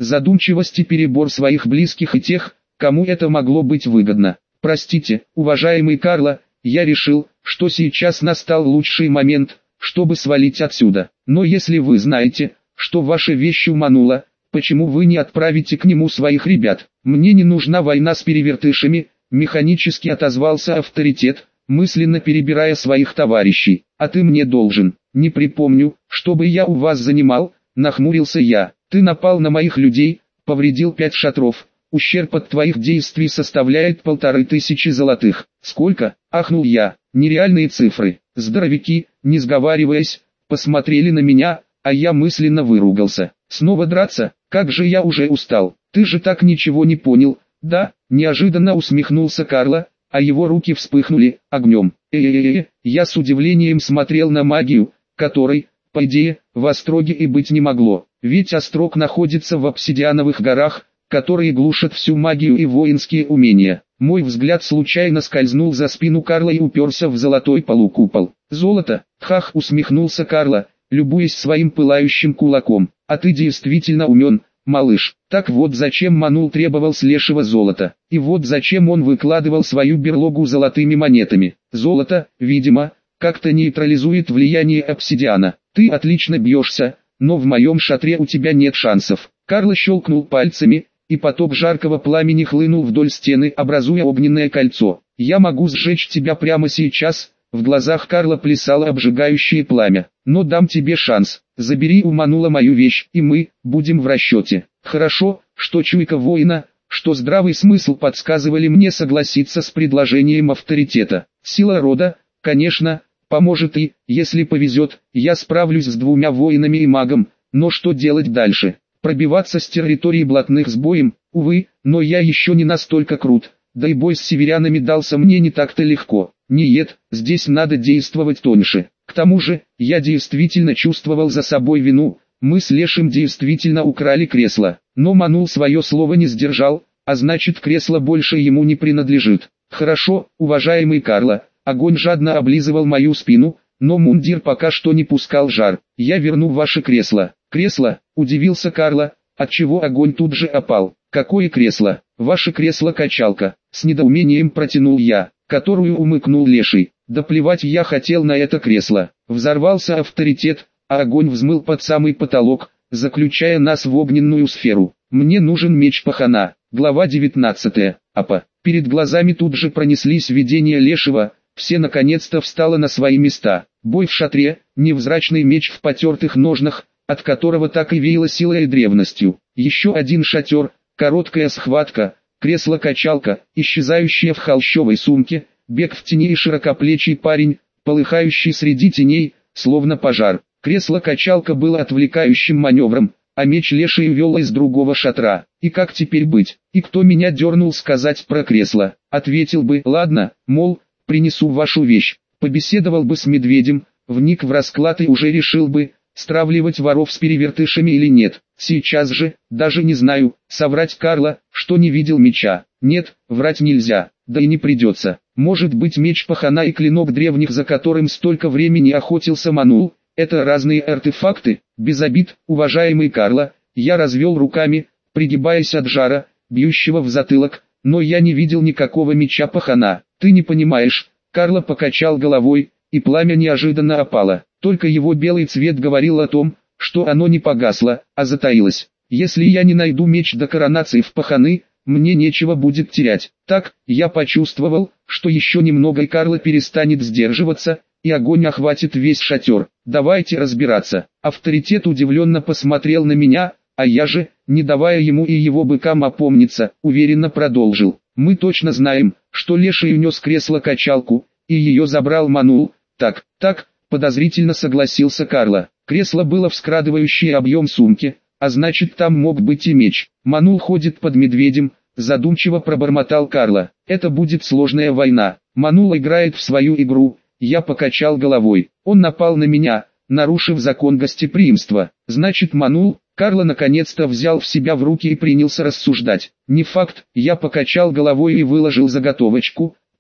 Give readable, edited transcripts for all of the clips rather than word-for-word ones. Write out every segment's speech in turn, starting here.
задумчивости перебор своих близких и тех, кому это могло быть выгодно. Простите, уважаемый Карло, я решил, что сейчас настал лучший момент, чтобы свалить отсюда. Но если вы знаете, что ваши вещи у Манула, почему вы не отправите к нему своих ребят? Мне не нужна война с перевертышами, механически отозвался авторитет, мысленно перебирая своих товарищей. А ты мне должен. Не припомню, чтобы я у вас занимал, нахмурился я. Ты напал на моих людей, повредил 5 шатров. Ущерб от твоих действий составляет 1500 золотых. Сколько? Ахнул я. Нереальные цифры. Здоровяки, не сговариваясь, посмотрели на меня, а я мысленно выругался. Снова драться? Как же я уже устал. Ты же так ничего не понял. Да, неожиданно усмехнулся Карло, а его руки вспыхнули огнем. Я с удивлением смотрел на магию, которой, по идее, в Остроге и быть не могло. Ведь Острог находится в обсидиановых горах, которые глушат всю магию и воинские умения. Мой взгляд случайно скользнул за спину Карла и уперся в золотой полукупол. «Золото!» — хах, усмехнулся Карло, любуясь своим пылающим кулаком. «А ты действительно умен, малыш. Так вот зачем Манул требовал с лешего золота. И вот зачем он выкладывал свою берлогу золотыми монетами. Золото, видимо, как-то нейтрализует влияние обсидиана. Ты отлично бьешься, но в моем шатре у тебя нет шансов». Карло щелкнул пальцами, и поток жаркого пламени хлынул вдоль стены, образуя огненное кольцо. «Я могу сжечь тебя прямо сейчас», — в глазах Карла плясало обжигающее пламя. «Но дам тебе шанс. Забери у Манула мою вещь, и мы будем в расчете». Хорошо, что чуйка воина, что здравый смысл подсказывали мне согласиться с предложением авторитета. Сила рода, конечно, поможет и, если повезет, я справлюсь с 2 воинами и магом, но что делать дальше? Пробиваться с территории блатных с боем, увы, но я еще не настолько крут, да и бой с северянами дался мне не так-то легко. Нет, здесь надо действовать тоньше. К тому же, я действительно чувствовал за собой вину, мы с Лешим действительно украли кресло, но Манул свое слово не сдержал, а значит кресло больше ему не принадлежит. Хорошо, уважаемый Карло, огонь жадно облизывал мою спину, но мундир пока что не пускал жар. Я верну ваше кресло. «Кресло?» – удивился Карло, отчего огонь тут же опал. «Какое кресло? Ваше кресло-качалка?» – с недоумением протянул я, которую умыкнул Леший. «Да плевать я хотел на это кресло». Взорвался авторитет, а огонь взмыл под самый потолок, заключая нас в огненную сферу. «Мне нужен меч пахана». Глава 19. Апа. Перед глазами тут же пронеслись видения Лешего, все наконец-то встало на свои места. Бой в шатре, невзрачный меч в потертых ножнах, от которого так и веяло силой и древностью. Еще один шатер, короткая схватка, кресло-качалка, исчезающее в холщовой сумке, бег в тени и широкоплечий парень, полыхающий среди теней, словно пожар. Кресло-качалка было отвлекающим маневром, а меч Леший вел из другого шатра. И как теперь быть? И кто меня дернул сказать про кресло? Ответил бы: ладно, мол, принесу вашу вещь. Побеседовал бы с медведем, вник в расклад и уже решил бы, стравливать воров с перевертышами или нет. Сейчас же, даже не знаю, соврать Карло, что не видел меча. Нет, врать нельзя, да и не придется. Может быть, меч пахана и клинок древних, за которым столько времени охотился Манул, это разные артефакты? Без обид, уважаемый Карло, я развел руками, пригибаясь от жара, бьющего в затылок, но я не видел никакого меча пахана. Ты не понимаешь. Карло покачал головой, и пламя неожиданно опало. Только его белый цвет говорил о том, что оно не погасло, а затаилось. Если я не найду меч до коронации в паханы, мне нечего будет терять. Так, я почувствовал, что еще немного и Карло перестанет сдерживаться, и огонь охватит весь шатер. Давайте разбираться. Авторитет удивленно посмотрел на меня, а я же, не давая ему и его быкам опомниться, уверенно продолжил. Мы точно знаем, что Леший унес кресло-качалку, и ее забрал Манул. Так, подозрительно согласился Карло. Кресло было вскрадывающее объем сумки, а значит там мог быть и меч. Манул ходит под медведем, задумчиво пробормотал Карло. Это будет сложная война. Манул играет в свою игру. Я покачал головой. Он напал на меня, нарушив закон гостеприимства. Значит, Манул. Карло наконец-то взял в себя в руки и принялся рассуждать. Не факт, я покачал головой и выложил заготовочку.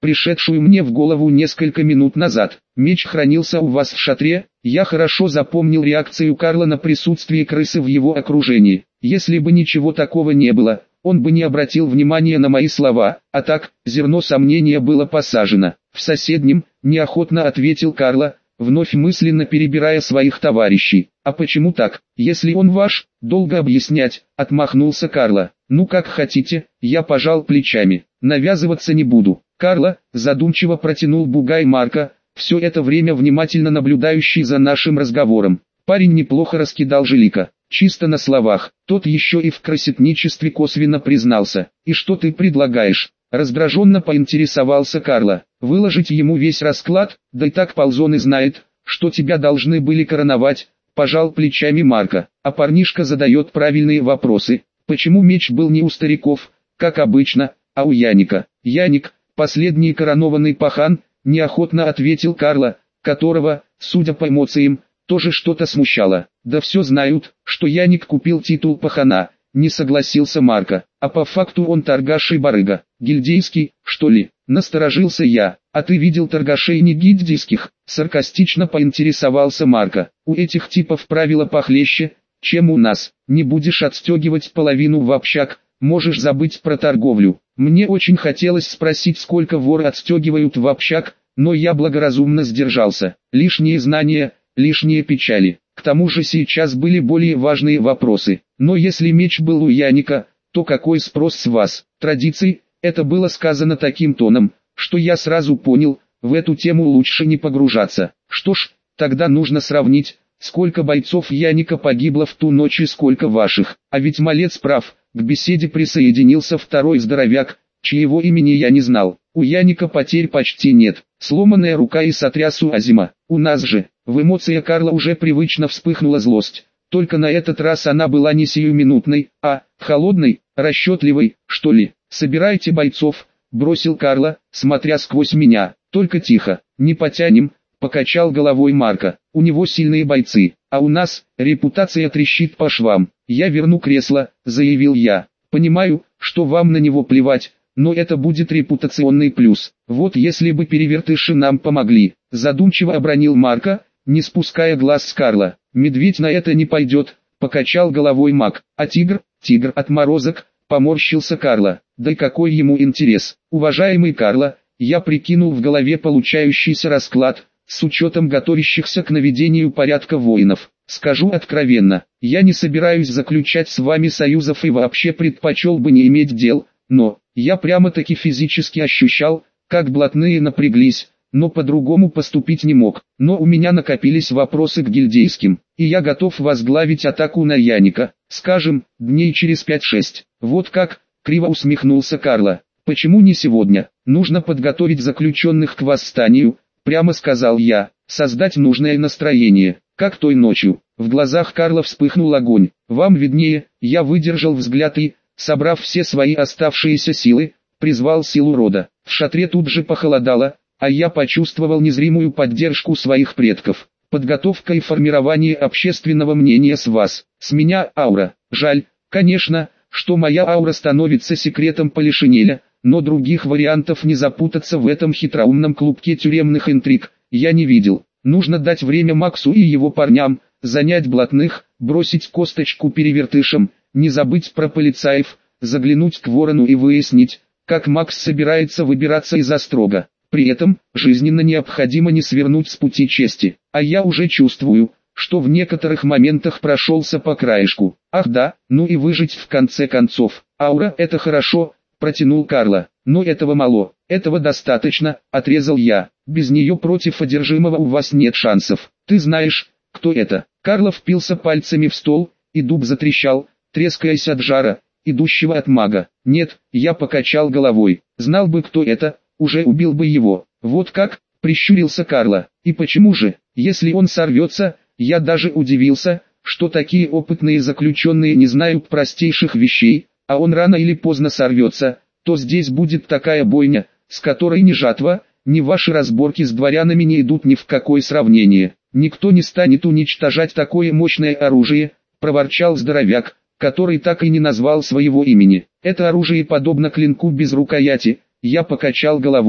пришедшую мне в голову несколько минут назад. Меч хранился у вас в шатре. Я хорошо запомнил реакцию Карла на присутствие крысы в его окружении. Если бы ничего такого не было, он бы не обратил внимания на мои слова, а так, зерно сомнения было посажено. В соседнем, неохотно ответил Карло, вновь мысленно перебирая своих товарищей. А почему так? Если он ваш, долго объяснять, отмахнулся Карло. Ну как хотите, я пожал плечами. Навязываться не буду. Карло, задумчиво протянул бугай Марка, все это время внимательно наблюдающий за нашим разговором. Парень неплохо раскидал Жилика. Чисто на словах, тот еще и в красетничестве косвенно признался. «И что ты предлагаешь?» Раздраженно поинтересовался Карло. «Выложить ему весь расклад, да и так ползон и знает, что тебя должны были короновать», пожал плечами Марка. А парнишка задает правильные вопросы. Почему меч был не у стариков, как обычно, а у Яника? Яник, последний коронованный пахан, неохотно ответил Карло, которого, судя по эмоциям, тоже что-то смущало. Да все знают, что Яник купил титул пахана, не согласился Марко. А по факту он торгаш и барыга. Гильдейский, что ли? Насторожился я. А ты видел торгашей не гильдейских? Саркастично поинтересовался Марко. У этих типов правила похлеще, чем у нас. Не будешь отстегивать половину в общак, можешь забыть про торговлю. Мне очень хотелось спросить, сколько воры отстегивают в общак, но я благоразумно сдержался. Лишние знания, лишние печали. К тому же сейчас были более важные вопросы. Но если меч был у Яника, то какой спрос с вас? Традиций, это было сказано таким тоном, что я сразу понял, в эту тему лучше не погружаться. Что ж, тогда нужно сравнить, сколько бойцов Яника погибло в ту ночь и сколько ваших. А ведь малец прав, к беседе присоединился второй здоровяк, чьего имени я не знал. У Яника потерь почти нет, сломанная рука и сотряс у Азима. У нас же, в эмоциях Карла уже привычно вспыхнула злость. Только на этот раз она была не сиюминутной, а холодной, расчетливой, что ли. «Собирайте бойцов», — бросил Карло, смотря сквозь меня. «Только тихо, не потянем», — покачал головой Марко. «У него сильные бойцы, а у нас репутация трещит по швам. Я верну кресло», — заявил я. «Понимаю, что вам на него плевать, но это будет репутационный плюс. Вот если бы перевертыши нам помогли», — задумчиво обронил Марко, не спуская глаз с Карла. «Медведь на это не пойдет», — покачал головой маг. «А тигр отморозок», — поморщился Карло. «Да и какой ему интерес?» «Уважаемый Карло, я прикинул в голове получающийся расклад, с учетом готовящихся к наведению порядка воинов. Скажу откровенно, я не собираюсь заключать с вами союзов и вообще предпочел бы не иметь дел, но я прямо-таки физически ощущал, как блатные напряглись, но по-другому поступить не мог. Но у меня накопились вопросы к гильдейским, и я готов возглавить атаку на Яника, скажем, дней через 5-6. Вот как, криво усмехнулся Карло. Почему не сегодня? Нужно подготовить заключенных к восстанию, прямо сказал я, создать нужное настроение, как той ночью. В глазах Карла вспыхнул огонь. Вам виднее, я выдержал взгляд и, собрав все свои оставшиеся силы, призвал силу рода. В шатре тут же похолодало, а я почувствовал незримую поддержку своих предков. Подготовка и формирование общественного мнения с вас. С меня аура. Жаль, конечно, что моя аура становится секретом Полишинеля, но других вариантов не запутаться в этом хитроумном клубке тюремных интриг я не видел. Нужно дать время Максу и его парням, занять блатных, бросить косточку перевертышам, не забыть про полицаев, заглянуть к Ворону и выяснить, как Макс собирается выбираться из острога. При этом, жизненно необходимо не свернуть с пути чести. А я уже чувствую, что в некоторых моментах прошелся по краешку. Ах да, ну и выжить в конце концов. Аура — это хорошо, протянул Карло. Но этого мало, этого достаточно, отрезал я. Без нее против одержимого у вас нет шансов. Ты знаешь, кто это? Карло впился пальцами в стол, и дуб затрещал, трескаясь от жара, идущего от мага. Нет, я покачал головой. Знал бы, кто это, уже убил бы его. Вот как, прищурился Карло. И почему же, если он сорвется? Я даже удивился, что такие опытные заключенные не знают простейших вещей, а он рано или поздно сорвется, то здесь будет такая бойня, с которой ни жатва, ни ваши разборки с дворянами не идут ни в какое сравнение. Никто не станет уничтожать такое мощное оружие, проворчал здоровяк, который так и не назвал своего имени. Это оружие подобно клинку без рукояти. Я покачал головой.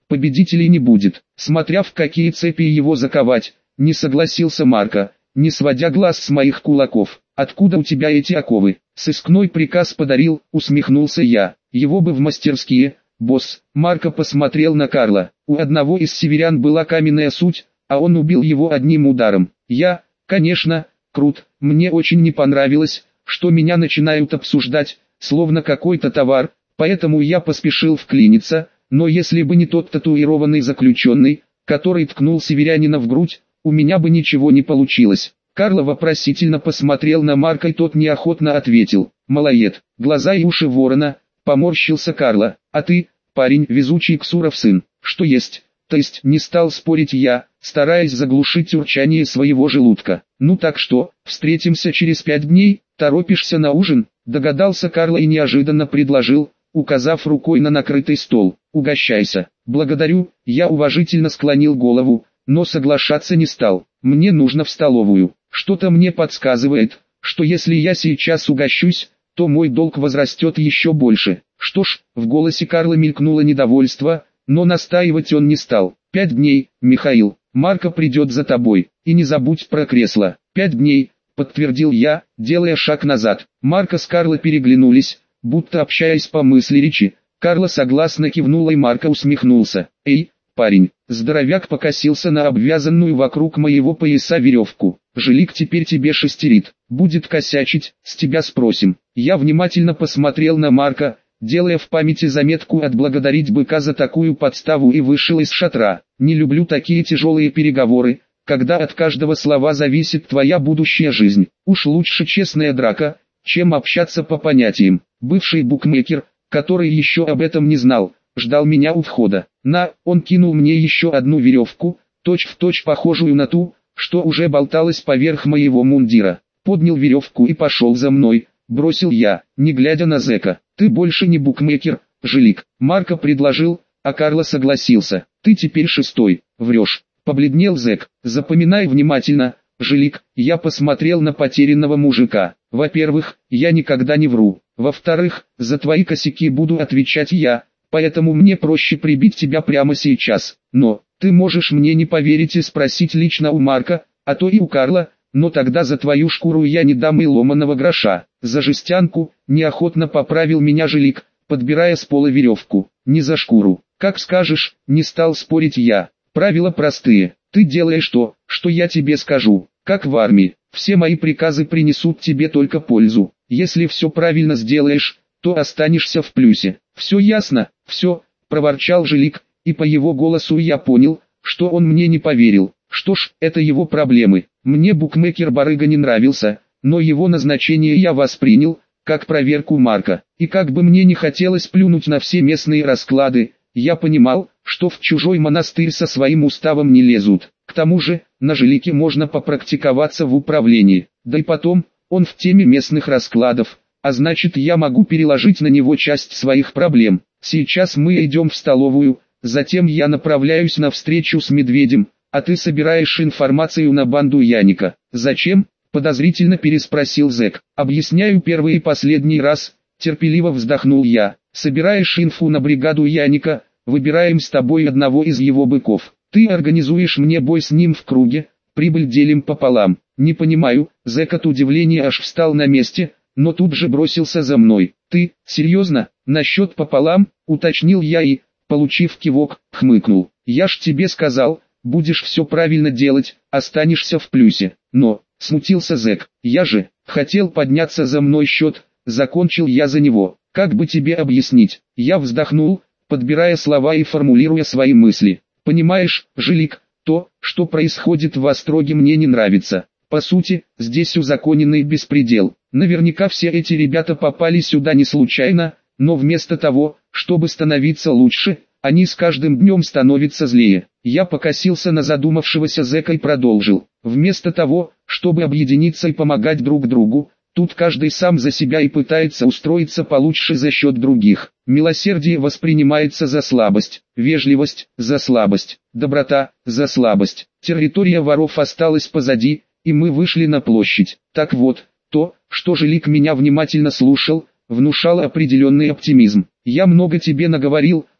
победителей не будет. Смотря в какие цепи его заковать, не согласился Марко, не сводя глаз с моих кулаков. Откуда у тебя эти оковы? Сыскной приказ подарил, усмехнулся я. Его бы в мастерские, босс. Марко посмотрел на Карла. У одного из северян была каменная суть, а он убил его одним ударом. Я, конечно, крут. Мне очень не понравилось, что меня начинают обсуждать, словно какой-то товар, поэтому я поспешил вклиниться, но если бы не тот татуированный заключенный, который ткнул северянина в грудь, у меня бы ничего не получилось. Карло вопросительно посмотрел на Марка, и тот неохотно ответил: «Малоед». Глаза и уши ворона, поморщился Карло. «А ты, парень, везучий Ксуров сын, что есть?» То есть не стал спорить я, стараясь заглушить урчание своего желудка. «Ну так что, встретимся через 5 дней, торопишься на ужин?» Догадался Карло и неожиданно предложил, указав рукой на накрытый стол. «Угощайся». «Благодарю», я уважительно склонил голову, но соглашаться не стал. «Мне нужно в столовую. Что-то мне подсказывает, что если я сейчас угощусь, то мой долг возрастет еще больше». «Что ж», в голосе Карла мелькнуло недовольство, но настаивать он не стал. 5 дней, Михаил, Марко придет за тобой, и не забудь про кресло». 5 дней, подтвердил я, делая шаг назад. Марко с Карло переглянулись, будто общаясь по мысли речи. Карло согласно кивнул, и Марко усмехнулся. «Эй, парень!» Здоровяк покосился на обвязанную вокруг моего пояса веревку. «Жилик теперь тебе шестерит. Будет косячить, с тебя спросим». Я внимательно посмотрел на Марко, делая в памяти заметку отблагодарить быка за такую подставу, и вышел из шатра. Не люблю такие тяжелые переговоры, когда от каждого слова зависит твоя будущая жизнь. Уж лучше честная драка, чем общаться по понятиям. Бывший букмекер, который еще об этом не знал, ждал меня у входа. Он кинул мне еще одну веревку, точь-в-точь похожую на ту, что уже болталась поверх моего мундира. Поднял веревку и пошел за мной, бросил я, не глядя на зэка. «Ты больше не букмекер, Жилик». Марко предложил, а Карло согласился. «Ты теперь шестой». «Врешь». Побледнел зэк. «Запоминай внимательно, Жилик». Я посмотрел на потерянного мужика. «Во-первых, я никогда не вру. Во-вторых, за твои косяки буду отвечать я, поэтому мне проще прибить тебя прямо сейчас. Но, ты можешь мне не поверить и спросить лично у Марка, а то и у Карла, но тогда за твою шкуру я не дам и ломаного гроша». «За жестянку», неохотно поправил меня Жилик, подбирая с пола веревку. «Не за шкуру». «Как скажешь», не стал спорить я. «Правила простые. Ты делаешь то, что я тебе скажу. Как в армии. Все мои приказы принесут тебе только пользу. Если все правильно сделаешь, то останешься в плюсе. Все ясно?» «Все», проворчал Жилик, и по его голосу я понял, что он мне не поверил. Что ж, это его проблемы. Мне букмекер-барыга не нравился, но его назначение я воспринял, как проверку Марка. И как бы мне не хотелось плюнуть на все местные расклады, я понимал, что в чужой монастырь со своим уставом не лезут. К тому же, на Жилике можно попрактиковаться в управлении. Да и потом, он в теме местных раскладов, а значит я могу переложить на него часть своих проблем. Сейчас мы идем в столовую, затем я направляюсь на встречу с Медведем, а ты собираешь информацию на банду Яника. «Зачем?» – подозрительно переспросил зэк. «Объясняю первый и последний раз», – терпеливо вздохнул я. «Собираешь инфу на бригаду Яника, выбираем с тобой одного из его быков. Ты организуешь мне бой с ним в круге, прибыль делим пополам». «Не понимаю», – зэк от удивления аж встал на месте, но тут же бросился за мной. «Ты, серьезно, насчет пополам?» – уточнил я и, получив кивок, хмыкнул. «Я ж тебе сказал, будешь все правильно делать, останешься в плюсе». «Но», — смутился зэк, — «я же хотел подняться за мной счет», — закончил я за него. «Как бы тебе объяснить?» Я вздохнул, подбирая слова и формулируя свои мысли. «Понимаешь, Жилик, то, что происходит в Остроге, мне не нравится. По сути, здесь узаконенный беспредел. Наверняка все эти ребята попали сюда не случайно, но вместо того, чтобы становиться лучше, они с каждым днем становятся злее». Я покосился на задумавшегося зэка и продолжил. «Вместо того, чтобы объединиться и помогать друг другу, тут каждый сам за себя и пытается устроиться получше за счет других. Милосердие воспринимается за слабость, вежливость – за слабость, доброта – за слабость. Территория воров осталась позади, и мы вышли на площадь. Так вот, то, что Жилик меня внимательно слушал, внушало определенный оптимизм. «Я много тебе наговорил»,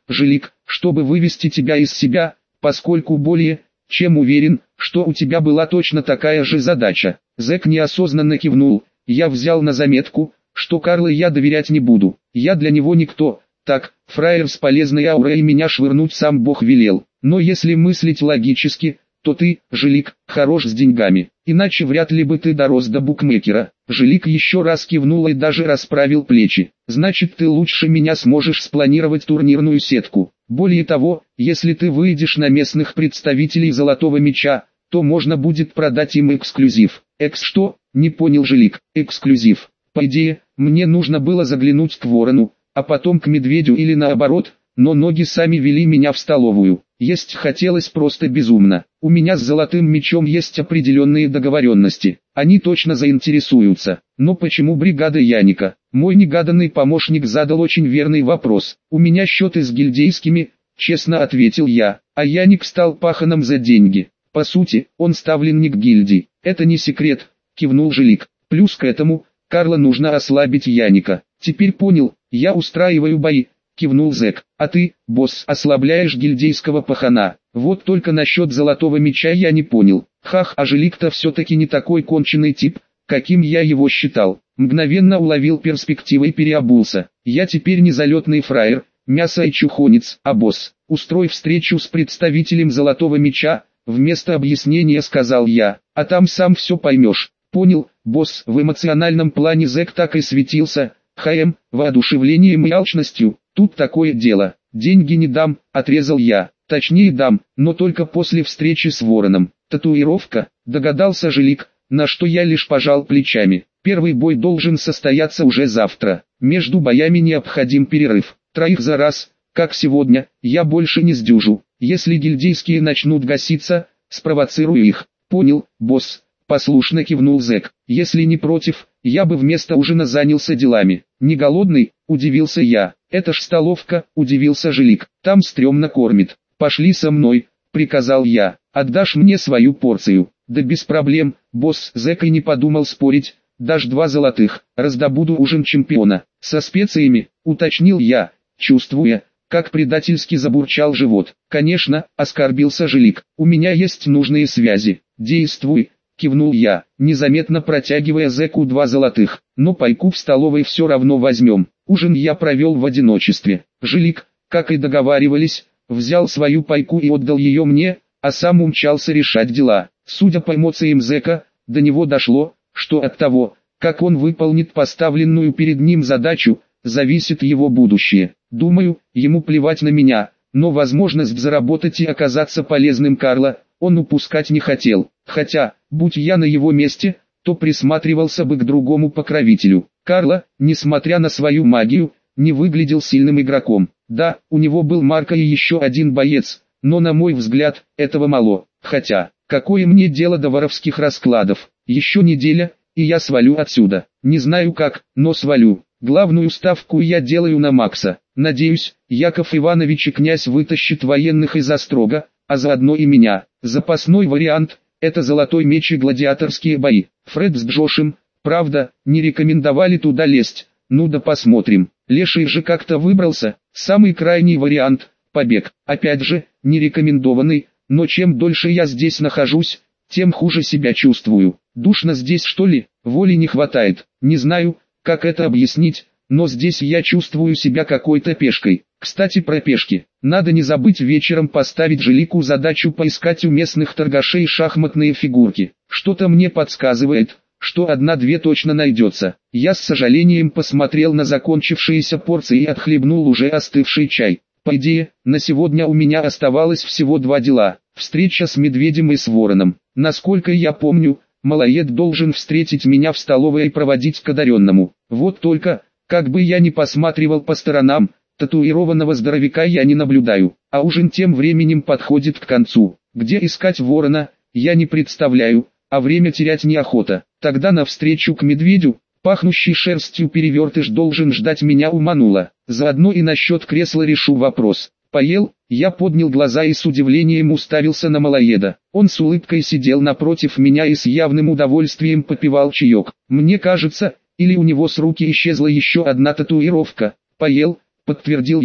Жилик, чтобы вывести тебя из себя, поскольку более чем уверен, что у тебя была точно такая же задача. Зэк неосознанно кивнул. Я взял на заметку, что Карлу я доверять не буду. Я для него никто. Так, фраер с полезной аурой меня швырнуть сам Бог велел. Но если мыслить логически, то ты, Жилик, хорош с деньгами. Иначе вряд ли бы ты дорос до букмекера. Жилик еще раз кивнул и даже расправил плечи. Значит, ты лучше меня сможешь спланировать турнирную сетку. Более того, если ты выйдешь на местных представителей Золотого Меча, то можно будет продать им эксклюзив. Что? Не понял Жилик. Эксклюзив. По идее, мне нужно было заглянуть к Ворону, а потом к Медведю или наоборот, но ноги сами вели меня в столовую. Есть хотелось просто безумно. У меня с Золотым Мечом есть определенные договоренности. Они точно заинтересуются. Но почему бригада Яника? Мой негаданный помощник задал очень верный вопрос. У меня счеты с гильдейскими, честно ответил я. А Яник стал паханом за деньги. По сути, он ставленник гильдии. Это не секрет, кивнул Жилик. Плюс к этому, Карла нужно ослабить Яника. Теперь понял, я устраиваю бои. Кивнул Зэк. А ты, босс, ослабляешь гильдейского пахана. Вот только насчет Золотого Меча я не понял. Хах, а Жилик-то все-таки не такой конченый тип, каким я его считал. Мгновенно уловил перспективы и переобулся. Я теперь не залетный фраер, мясо и чухонец, а босс. Устрой встречу с представителем Золотого Меча, вместо объяснения сказал я. А там сам все поймешь. Понял, босс. В эмоциональном плане Зэк так и светился. Воодушевлением и алчностью. Тут такое дело, деньги не дам, отрезал я, точнее дам, но только после встречи с Вороном. Татуировка, догадался Жилик, на что я лишь пожал плечами. Первый бой должен состояться уже завтра, между боями необходим перерыв. Троих за раз, как сегодня, я больше не сдюжу. Если гильдейские начнут гаситься, спровоцирую их. Понял, босс, послушно кивнул Зэк. Если не против, я бы вместо ужина занялся делами. Не голодный, удивился я. Это ж столовка, удивился Жилик. Там стрёмно кормит. Пошли со мной, приказал я. Отдашь мне свою порцию? Да без проблем, босс. Зэк и не подумал спорить. Дашь 2 золотых, раздобуду ужин чемпиона. Со специями, уточнил я, чувствуя, как предательски забурчал живот. Конечно, оскорбился Жилик. У меня есть нужные связи. Действуй. Кивнул я, незаметно протягивая Зэку 2 золотых. Но пайку в столовой все равно возьмем. Ужин я провел в одиночестве. Жилик, как и договаривались, взял свою пайку и отдал ее мне, а сам умчался решать дела. Судя по эмоциям Зэка, до него дошло, что от того, как он выполнит поставленную перед ним задачу, зависит его будущее. Думаю, ему плевать на меня, но возможность заработать и оказаться полезным Карла он упускать не хотел. Хотя, будь я на его месте, то присматривался бы к другому покровителю. Карла, несмотря на свою магию, не выглядел сильным игроком. Да, у него был Марко и еще один боец, но на мой взгляд, этого мало. Хотя, какое мне дело до воровских раскладов? Еще неделя, и я свалю отсюда. Не знаю как, но свалю. Главную ставку я делаю на Макса. Надеюсь, Яков Иванович и князь вытащат военных из Острога, а заодно и меня. Запасной вариант – это Золотой Меч и гладиаторские бои. Фред с Джошем, правда, не рекомендовали туда лезть. Ну да посмотрим. Леший же как-то выбрался. Самый крайний вариант – побег. Опять же, не рекомендованный, но чем дольше я здесь нахожусь, тем хуже себя чувствую. Душно здесь что ли? Воли не хватает. Не знаю, как это объяснить, но здесь я чувствую себя какой-то пешкой. Кстати, про пешки. Надо не забыть вечером поставить Жилику задачу поискать у местных торгашей шахматные фигурки. Что-то мне подсказывает, что 1-2 точно найдется. Я с сожалением посмотрел на закончившиеся порции и отхлебнул уже остывший чай. По идее, на сегодня у меня оставалось всего 2 дела. Встреча с Медведем и с Вороном. Насколько я помню, Малоед должен встретить меня в столовой и проводить к одаренному. Вот только, как бы я ни посматривал по сторонам, татуированного здоровяка я не наблюдаю, а ужин тем временем подходит к концу. Где искать Ворона, я не представляю, а время терять неохота. Тогда навстречу к Медведю, пахнущий шерстью перевертыш должен ждать меня у Манула. Заодно и насчет кресла решу вопрос. Поел, я поднял глаза и с удивлением уставился на Малоеда. Он с улыбкой сидел напротив меня и с явным удовольствием попивал чаек. Мне кажется, или у него с руки исчезла еще одна татуировка. Поел, подтвердил я,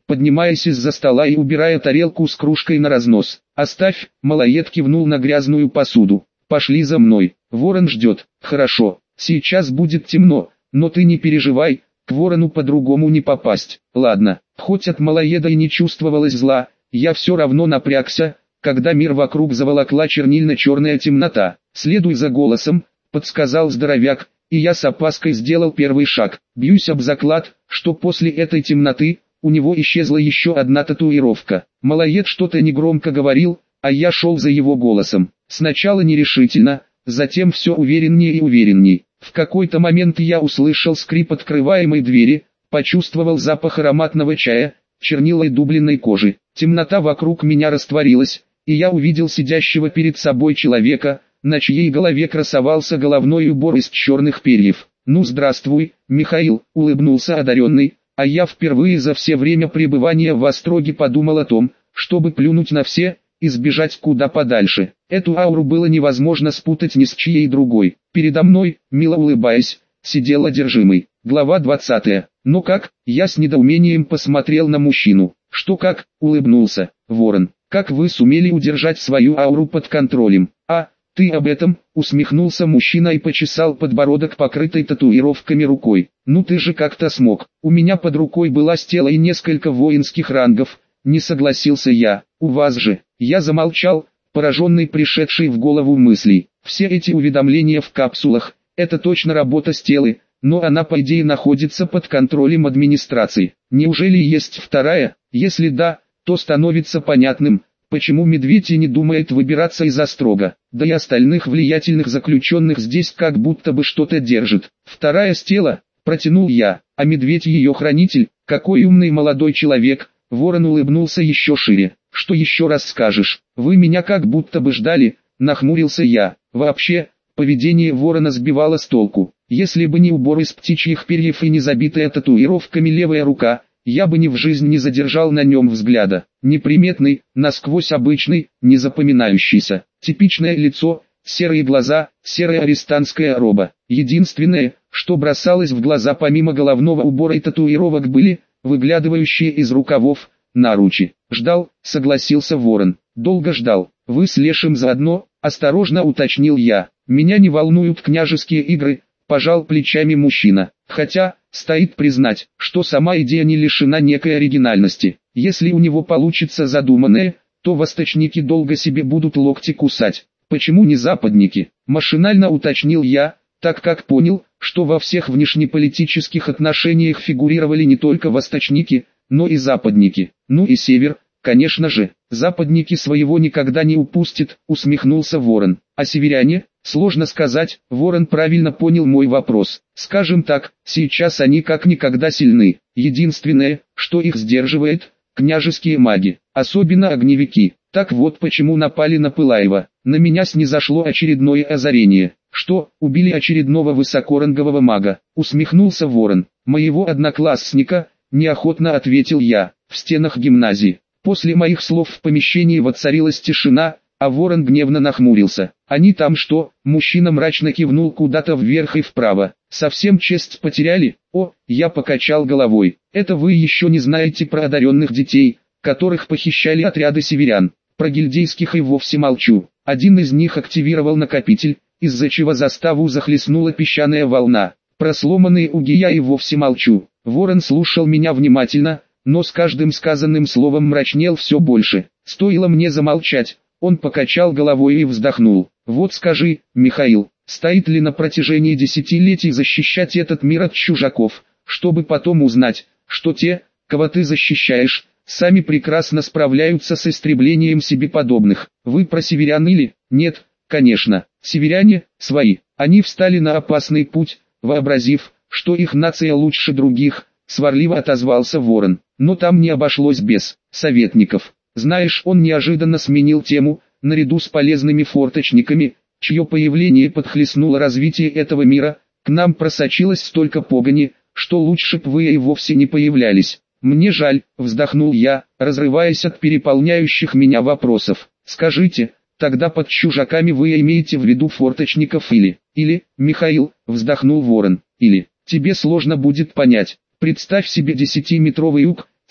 поднимаясь из-за стола и убирая тарелку с кружкой на разнос. «Оставь», малоед кивнул на грязную посуду. «Пошли за мной, ворон ждет». «Хорошо, сейчас будет темно, но ты не переживай, к ворону по-другому не попасть». «Ладно». Хоть от малоеда и не чувствовалось зла, я все равно напрягся, когда мир вокруг заволокла чернильно-черная темнота. «Следуй за голосом», — подсказал здоровяк, и я с опаской сделал первый шаг. Бьюсь об заклад, что после этой темноты у него исчезла еще одна татуировка. Малоед что-то негромко говорил, а я шел за его голосом. Сначала нерешительно, затем все увереннее и уверенней. В какой-то момент я услышал скрип открываемой двери, почувствовал запах ароматного чая, чернила и дубленной кожи. Темнота вокруг меня растворилась, и я увидел сидящего перед собой человека, на чьей голове красовался головной убор из черных перьев. «Ну здравствуй, Михаил», — улыбнулся одаренный, а я впервые за все время пребывания в Остроге подумал о том, чтобы плюнуть на все и сбежать куда подальше. Эту ауру было невозможно спутать ни с чьей другой. Передо мной, мило улыбаясь, сидел одержимый. Глава 20. «Ну как?» Я с недоумением посмотрел на мужчину. «Что как?» — улыбнулся ворон. «Как вы сумели удержать свою ауру под контролем?» «А, ты об этом?» — усмехнулся мужчина и почесал подбородок покрытой татуировками рукой. «Ну ты же как-то смог. У меня под рукой была стела и несколько воинских рангов», — не согласился я. «У вас же». Я замолчал, пораженный пришедшей в голову мыслей. Все эти уведомления в капсулах — это точно работа стелы, но она по идее находится под контролем администрации. Неужели есть вторая? Если да, то становится понятным, почему медведь и не думает выбираться из Острога. Да и остальных влиятельных заключенных здесь как будто бы что-то держит. «Вторая стела», — протянул я, — «а медведь ее хранитель, какой умный молодой человек». Ворон улыбнулся еще шире. «Что еще раз скажешь? Вы меня как будто бы ждали», — нахмурился я. Вообще, поведение ворона сбивало с толку. Если бы не убор из птичьих перьев и не забитая татуировками левая рука, я бы ни в жизнь не задержал на нем взгляда. Неприметный, насквозь обычный, незапоминающийся. Типичное лицо, серые глаза, серая арестантская роба. Единственное, что бросалось в глаза помимо головного убора и татуировок, были выглядывающие из рукавов наручи. «Ждал», — согласился ворон. «Долго ждал. Вы с лешим заодно?» — осторожно уточнил я. «Меня не волнуют княжеские игры», — пожал плечами мужчина. «Хотя, стоит признать, что сама идея не лишена некой оригинальности. Если у него получится задуманное, то восточники долго себе будут локти кусать. Почему не западники?» — машинально уточнил я, так как понял, что во всех внешнеполитических отношениях фигурировали не только восточники, но и западники. «Ну и север, конечно же, западники своего никогда не упустят», — усмехнулся ворон. «А северяне?» Сложно сказать, ворон правильно понял мой вопрос. Скажем так, сейчас они как никогда сильны. Единственное, что их сдерживает, княжеские маги, особенно огневики. Так вот почему напали на Пылаева. На меня снизошло очередное озарение. «Что, убили очередного высокорангового мага?» — усмехнулся ворон. «Моего одноклассника», — неохотно ответил я, — «в стенах гимназии». После моих слов в помещении воцарилась тишина, а ворон гневно нахмурился. «Они там что?» — мужчина мрачно кивнул куда-то вверх и вправо. «Совсем честь потеряли?» «О», — я покачал головой. «Это вы еще не знаете про одаренных детей, которых похищали отряды северян. Про гильдейских и вовсе молчу. Один из них активировал накопитель, из-за чего заставу захлестнула песчаная волна. Про сломанные уги я и вовсе молчу». Ворон слушал меня внимательно, но с каждым сказанным словом мрачнел все больше. Стоило мне замолчать, он покачал головой и вздохнул. «Вот скажи, Михаил, стоит ли на протяжении десятилетий защищать этот мир от чужаков, чтобы потом узнать, что те, кого ты защищаешь, сами прекрасно справляются с истреблением себе подобных? Вы про северян или?» «Нет, конечно, северяне – свои. Они встали на опасный путь, вообразив, что их нация лучше других», – сварливо отозвался ворон. «Но там не обошлось без советников. Знаешь, он неожиданно сменил тему, наряду с полезными форточниками, чье появление подхлестнуло развитие этого мира, к нам просочилось столько погони, что лучше б вы и вовсе не появлялись». «Мне жаль», — вздохнул я, разрываясь от переполняющих меня вопросов. «Скажите, тогда под чужаками вы имеете в виду форточников или...» «Михаил», — вздохнул ворон, — «или...» «Тебе сложно будет понять. Представь себе 10-метровый юг,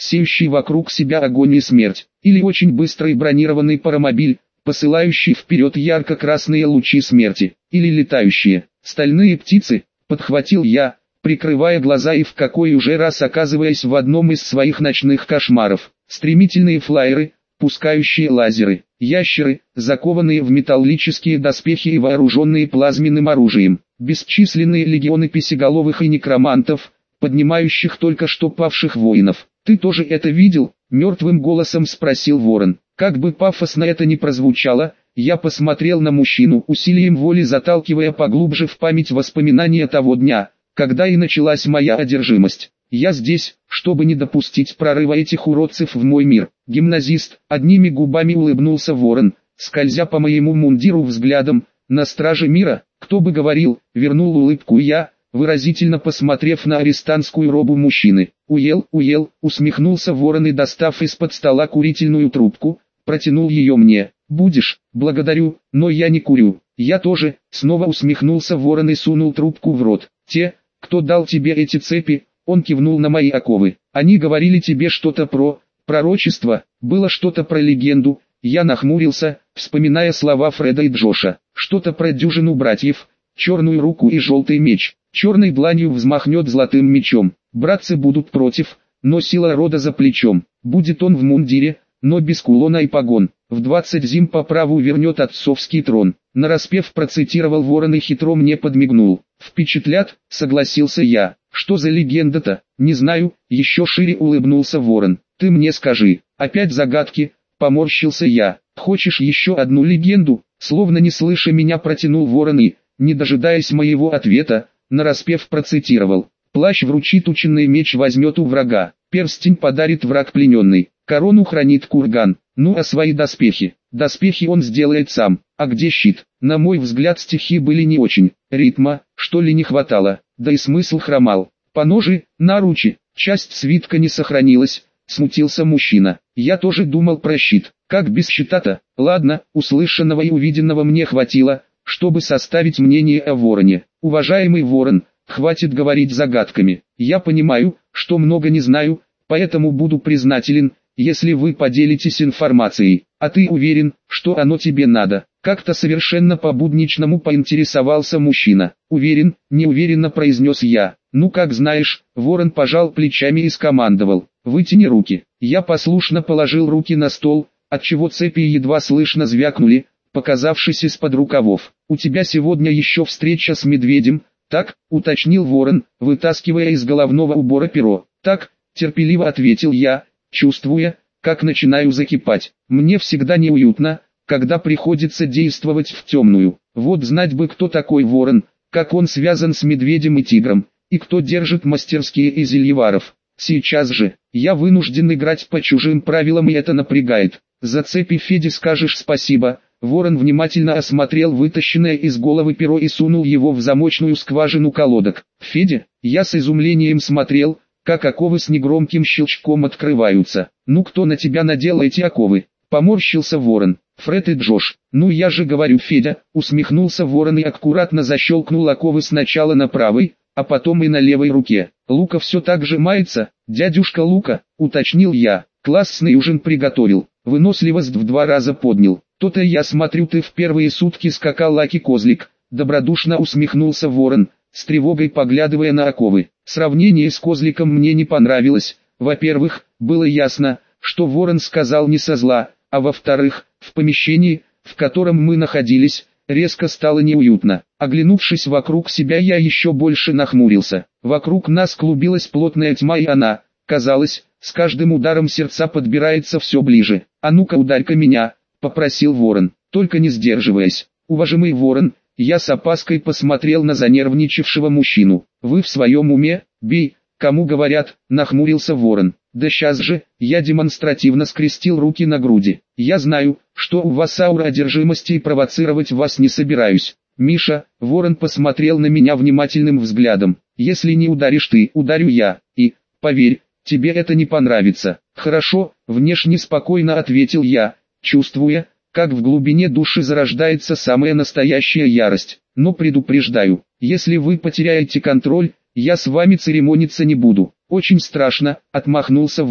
сеющий вокруг себя огонь и смерть, или очень быстрый бронированный паромобиль, посылающий вперед ярко-красные лучи смерти, или летающие, стальные птицы, подхватил я, прикрывая глаза и в какой уже раз оказываясь в одном из своих ночных кошмаров, стремительные флайеры, пускающие лазеры, ящеры, закованные в металлические доспехи и вооруженные плазменным оружием, бесчисленные легионы песеголовых и некромантов, поднимающих только что павших воинов. «Ты тоже это видел?» — мертвым голосом спросил Ворон. Как бы пафосно это ни прозвучало, я посмотрел на мужчину, усилием воли заталкивая поглубже в память воспоминания того дня, когда и началась моя одержимость. Я здесь, чтобы не допустить прорыва этих уродцев в мой мир. Гимназист, одними губами улыбнулся Ворон, скользя по моему мундиру взглядом, на страже мира, кто бы говорил, вернул улыбку я, выразительно посмотрев на арестантскую робу мужчины. Уел, усмехнулся Ворон и, достав из-под стола курительную трубку, протянул ее мне. Будешь? Благодарю, но я не курю. Я тоже, снова усмехнулся Ворон и сунул трубку в рот. Те, кто дал тебе эти цепи, он кивнул на мои оковы. Они говорили тебе что-то про пророчество, было что-то про легенду. Я нахмурился, вспоминая слова Фреда и Джоша. Что-то про дюжину братьев, черную руку и желтый меч. Черной дланью взмахнет золотым мечом. Братцы будут против, но сила рода за плечом. Будет он в мундире, но без кулона и погон. В 20 зим по праву вернет отцовский трон. Нараспев процитировал Ворон и хитро мне подмигнул. Впечатлят, согласился я. Что за легенда-то? Не знаю, еще шире улыбнулся Ворон. Ты мне скажи. Опять загадки, поморщился я. Хочешь еще одну легенду? Словно не слыша меня протянул Ворон и, не дожидаясь моего ответа, нараспев процитировал. Плащ вручит ученый, меч возьмет у врага. Перстень подарит враг плененный. Корону хранит курган. Ну а свои доспехи? Доспехи он сделает сам. А где щит? На мой взгляд, стихи были не очень. Ритма, что ли, не хватало. Да и смысл хромал. Поножи, наручи, часть свитка не сохранилась. Смутился мужчина. Я тоже думал про щит. Как без щита-то? Ладно, услышанного и увиденного мне хватило, чтобы составить мнение о Вороне. Уважаемый Ворон, хватит говорить загадками. Я понимаю, что много не знаю, поэтому буду признателен, если вы поделитесь информацией. А ты уверен, что оно тебе надо? Как-то совершенно по-будничному поинтересовался мужчина. Уверен, неуверенно произнес я. Ну как знаешь, Ворон пожал плечами и скомандовал. Вытяни руки. Я послушно положил руки на стол, отчего цепи едва слышно звякнули, показавшись из-под рукавов. «У тебя сегодня еще встреча с медведем, так?» — уточнил Ворон, вытаскивая из головного убора перо. «Так», — терпеливо ответил я, чувствуя, как начинаю закипать. «Мне всегда неуютно, когда приходится действовать в темную. Вот знать бы, кто такой Ворон, как он связан с медведем и тигром, и кто держит мастерские из зельеваров. Сейчас же, я вынужден играть по чужим правилам, и это напрягает. За цепи Феде скажешь спасибо». Ворон внимательно осмотрел вытащенное из головы перо и сунул его в замочную скважину колодок. «Федя?» Я с изумлением смотрел, как оковы с негромким щелчком открываются. «Ну кто на тебя надел эти оковы?» Поморщился Ворон. «Фред и Джош». «Ну я же говорю, Федя», усмехнулся Ворон и аккуратно защелкнул оковы сначала на правой, а потом и на левой руке. «Лука все так сжимается?» «Дядюшка Лука», уточнил я. «Классный ужин приготовил». Выносливость в 2 раза поднял. «То-то я смотрю, ты в первые сутки скакал, аки-козлик», добродушно усмехнулся Ворон, с тревогой поглядывая на оковы. Сравнение с козликом мне не понравилось. Во-первых, было ясно, что Ворон сказал не со зла, а во-вторых, в помещении, в котором мы находились, резко стало неуютно. Оглянувшись вокруг себя, я еще больше нахмурился. Вокруг нас клубилась плотная тьма, и она, казалось, с каждым ударом сердца подбирается все ближе. «А ну-ка ударь-ка меня», — попросил Ворон, только не сдерживаясь. «Уважаемый Ворон», я с опаской посмотрел на занервничавшего мужчину. «Вы в своем уме? Бей, кому говорят», — нахмурился Ворон. «Да сейчас же», — я демонстративно скрестил руки на груди. «Я знаю, что у вас аура одержимости и провоцировать вас не собираюсь». «Миша», — Ворон посмотрел на меня внимательным взглядом. «Если не ударишь ты, ударю я. И, поверь, тебе это не понравится». «Хорошо», — внешне спокойно ответил я, чувствуя, как в глубине души зарождается самая настоящая ярость. «Но предупреждаю, если вы потеряете контроль, я с вами церемониться не буду». «Очень страшно», — отмахнулся Ворон.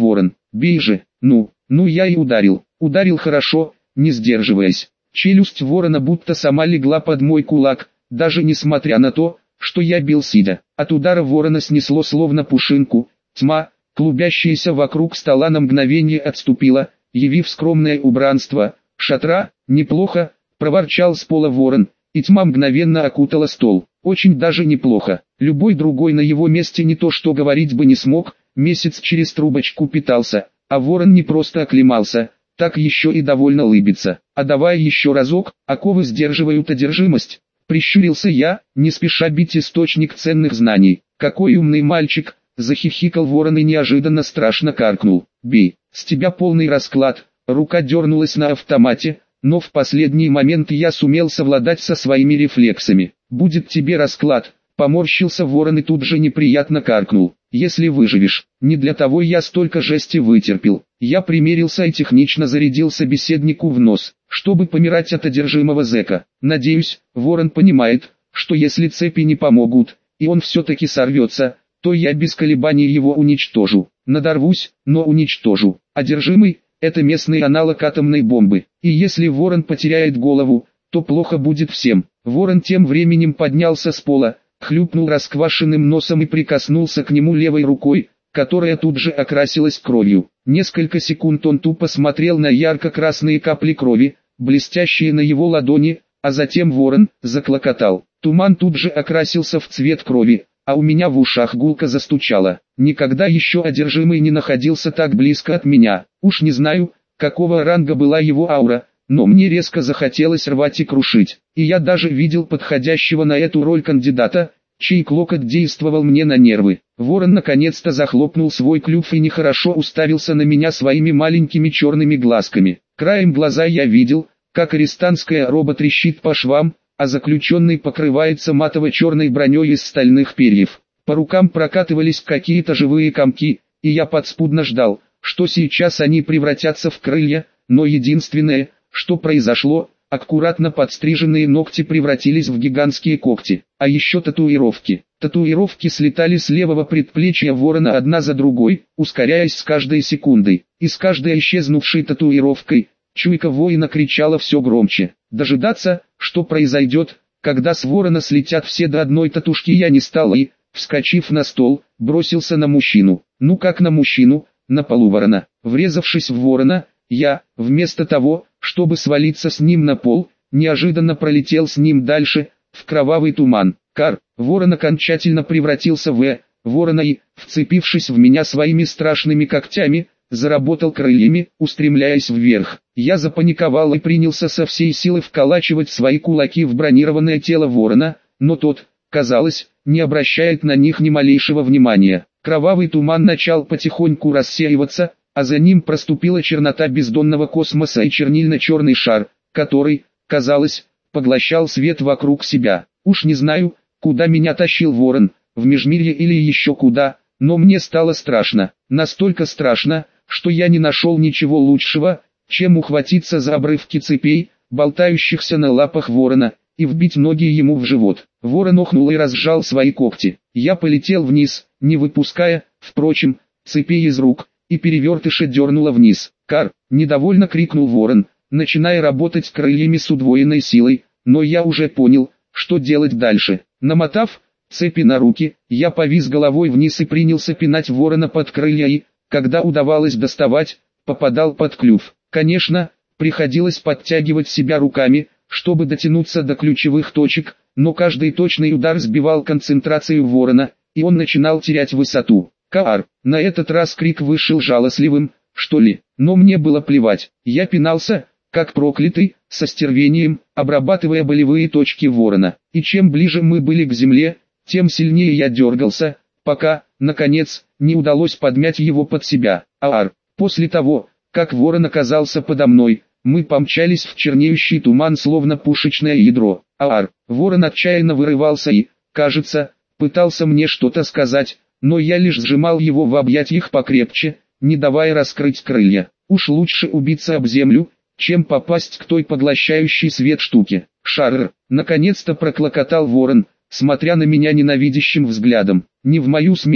бей же, ну я и ударил. Ударил хорошо, не сдерживаясь. Челюсть ворона будто сама легла под мой кулак, даже несмотря на то, что я бил сидя. От удара ворона снесло словно пушинку, тьма, клубящаяся вокруг стола на мгновение отступила, явив скромное убранство шатра. «Неплохо», — проворчал с пола ворон, и тьма мгновенно окутала стол. «Очень даже неплохо. Любой другой на его месте не то что говорить бы не смог, месяц через трубочку питался, а ворон не просто оклемался, так еще и довольно лыбится. А давай еще разок, оковы сдерживают одержимость». Прищурился я, не спеша бить источник ценных знаний. «Какой умный мальчик!» — захихикал ворон и неожиданно страшно каркнул. «Бей, с тебя полный расклад». Рука дернулась на автомате, но в последний момент я сумел совладать со своими рефлексами. «Будет тебе расклад», — поморщился ворон и тут же неприятно каркнул. «Если выживешь». Не для того я столько жести вытерпел. Я примерился и технично зарядил собеседнику в нос, чтобы помирать от одержимого зэка. Надеюсь, ворон понимает, что если цепи не помогут, и он все-таки сорвется, то я без колебаний его уничтожу. Надорвусь, но уничтожу. Одержимый — это местный аналог атомной бомбы. И если ворон потеряет голову, то плохо будет всем. Ворон тем временем поднялся с пола, хлюпнул расквашенным носом и прикоснулся к нему левой рукой, которая тут же окрасилась кровью. Несколько секунд он тупо смотрел на ярко-красные капли крови, блестящие на его ладони, а затем ворон заклокотал. Туман тут же окрасился в цвет крови, а у меня в ушах гулко застучало. Никогда еще одержимый не находился так близко от меня. Уж не знаю, какого ранга была его аура, но мне резко захотелось рвать и крушить. И я даже видел подходящего на эту роль кандидата, чей клокот действовал мне на нервы. Ворон наконец-то захлопнул свой клюв и нехорошо уставился на меня своими маленькими черными глазками. Краем глаза я видел, как арестантская роба трещит по швам, а заключенный покрывается матово-черной броней из стальных перьев. По рукам прокатывались какие-то живые комки, и я подспудно ждал, что сейчас они превратятся в крылья, но единственное, что произошло, аккуратно подстриженные ногти превратились в гигантские когти, а еще татуировки. Татуировки слетали с левого предплечья ворона одна за другой, ускоряясь с каждой секундой, и с каждой исчезнувшей татуировкой, чуйка воина кричала все громче. Дожидаться, что произойдет, когда с ворона слетят все до одной татушки, я не стал и, вскочив на стол, бросился на мужчину. Ну как на мужчину, на полу ворона. Врезавшись в ворона, я, вместо того, чтобы свалиться с ним на пол, неожиданно пролетел с ним дальше, в кровавый туман. Ворон окончательно превратился в ворона и, вцепившись в меня своими страшными когтями, заработал крыльями, устремляясь вверх. Я запаниковал и принялся со всей силы вколачивать свои кулаки в бронированное тело ворона, но тот, казалось, не обращает на них ни малейшего внимания. Кровавый туман начал потихоньку рассеиваться, а за ним проступила чернота бездонного космоса и чернильно-черный шар, который, казалось, поглощал свет вокруг себя. Уж не знаю, куда меня тащил ворон, в Межмирье или еще куда, но мне стало страшно. Настолько страшно, что я не нашел ничего лучшего, чем ухватиться за обрывки цепей, болтающихся на лапах ворона, и вбить ноги ему в живот. Ворон охнул и разжал свои когти. Я полетел вниз, не выпуская, впрочем, цепей из рук, и перевертыша дернуло вниз. Недовольно крикнул ворон, начиная работать крыльями с удвоенной силой, но я уже понял, что делать дальше. Намотав цепи на руки, я повис головой вниз и принялся пинать ворона под крылья и, когда удавалось доставать, попадал под клюв. Конечно, приходилось подтягивать себя руками, чтобы дотянуться до ключевых точек, но каждый точный удар сбивал концентрацию ворона, и он начинал терять высоту. На этот раз крик вышел жалостливым, что ли, но мне было плевать. Я пинался, как проклятый, со стервением, обрабатывая болевые точки ворона. И чем ближе мы были к земле, тем сильнее я дергался, пока, наконец, не удалось подмять его под себя. После того, как ворон оказался подо мной, мы помчались в чернеющий туман словно пушечное ядро. Ворон отчаянно вырывался и, кажется, пытался мне что-то сказать, но я лишь сжимал его в объятиях покрепче, не давая раскрыть крылья. Уж лучше убиться об землю, чем попасть к той поглощающей свет штуке. Наконец-то проклокотал ворон, смотря на меня ненавидящим взглядом. Не в мою смену,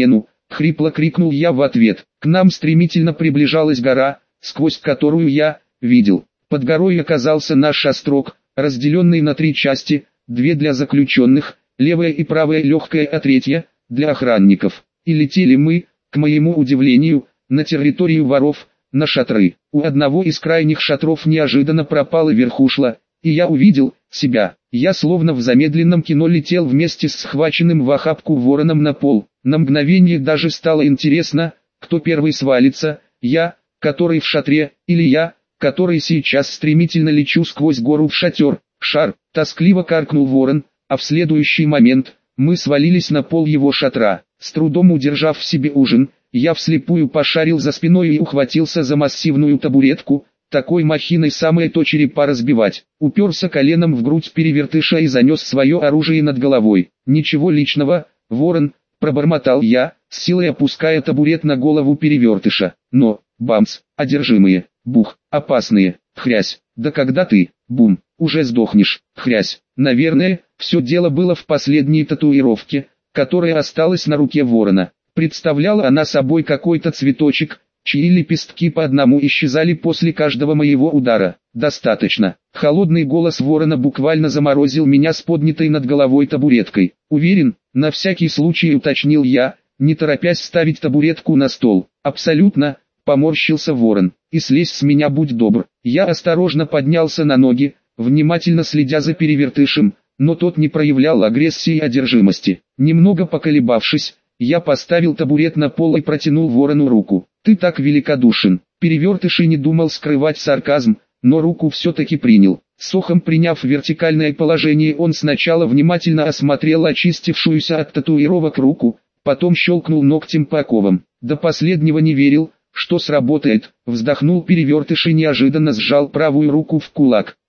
Хрипло крикнул я в ответ. К нам стремительно приближалась гора, сквозь которую я видел. Под горой оказался наш острог, разделенный на 3 части, 2 для заключенных, левая и правая легкая, а 3 для охранников. И летели мы, к моему удивлению, на территорию воров, на шатры. У одного из крайних шатров неожиданно пропала верхушла, и я увидел себя. Я словно в замедленном кино летел вместе с схваченным в охапку вороном на пол. На мгновение даже стало интересно, кто первый свалится, я, который в шатре, или я, который сейчас стремительно лечу сквозь гору в шатер. Шар, тоскливо каркнул ворон, а в следующий момент мы свалились на пол его шатра. С трудом удержав в себе ужин, я вслепую пошарил за спиной и ухватился за массивную табуретку. Такой махиной самое то черепа разбивать. Уперся коленом в грудь перевертыша и занес свое оружие над головой. Ничего личного, ворон, пробормотал я, с силой опуская табурет на голову перевертыша. Но, бамс, одержимые, бух, опасные, хрясь. Да когда ты, бум, уже сдохнешь, хрясь. Наверное, все дело было в последней татуировке, которая осталась на руке ворона. Представляла она собой какой-то цветочек, чьи лепестки по одному исчезали после каждого моего удара. Достаточно. Холодный голос ворона буквально заморозил меня с поднятой над головой табуреткой. Уверен, на всякий случай уточнил я, не торопясь ставить табуретку на стол. Абсолютно, поморщился ворон. И слезь с меня, будь добр. Я осторожно поднялся на ноги, внимательно следя за перевертышем, но тот не проявлял агрессии и одержимости. Немного поколебавшись, я поставил табурет на пол и протянул ворону руку. «Ты так великодушен». Перевертыш и не думал скрывать сарказм, но руку все-таки принял. Сохом приняв вертикальное положение, он сначала внимательно осмотрел очистившуюся от татуировок руку, потом щелкнул ногтем по оковам. До последнего не верил, что сработает. Вздохнул перевертыш и неожиданно сжал правую руку в кулак.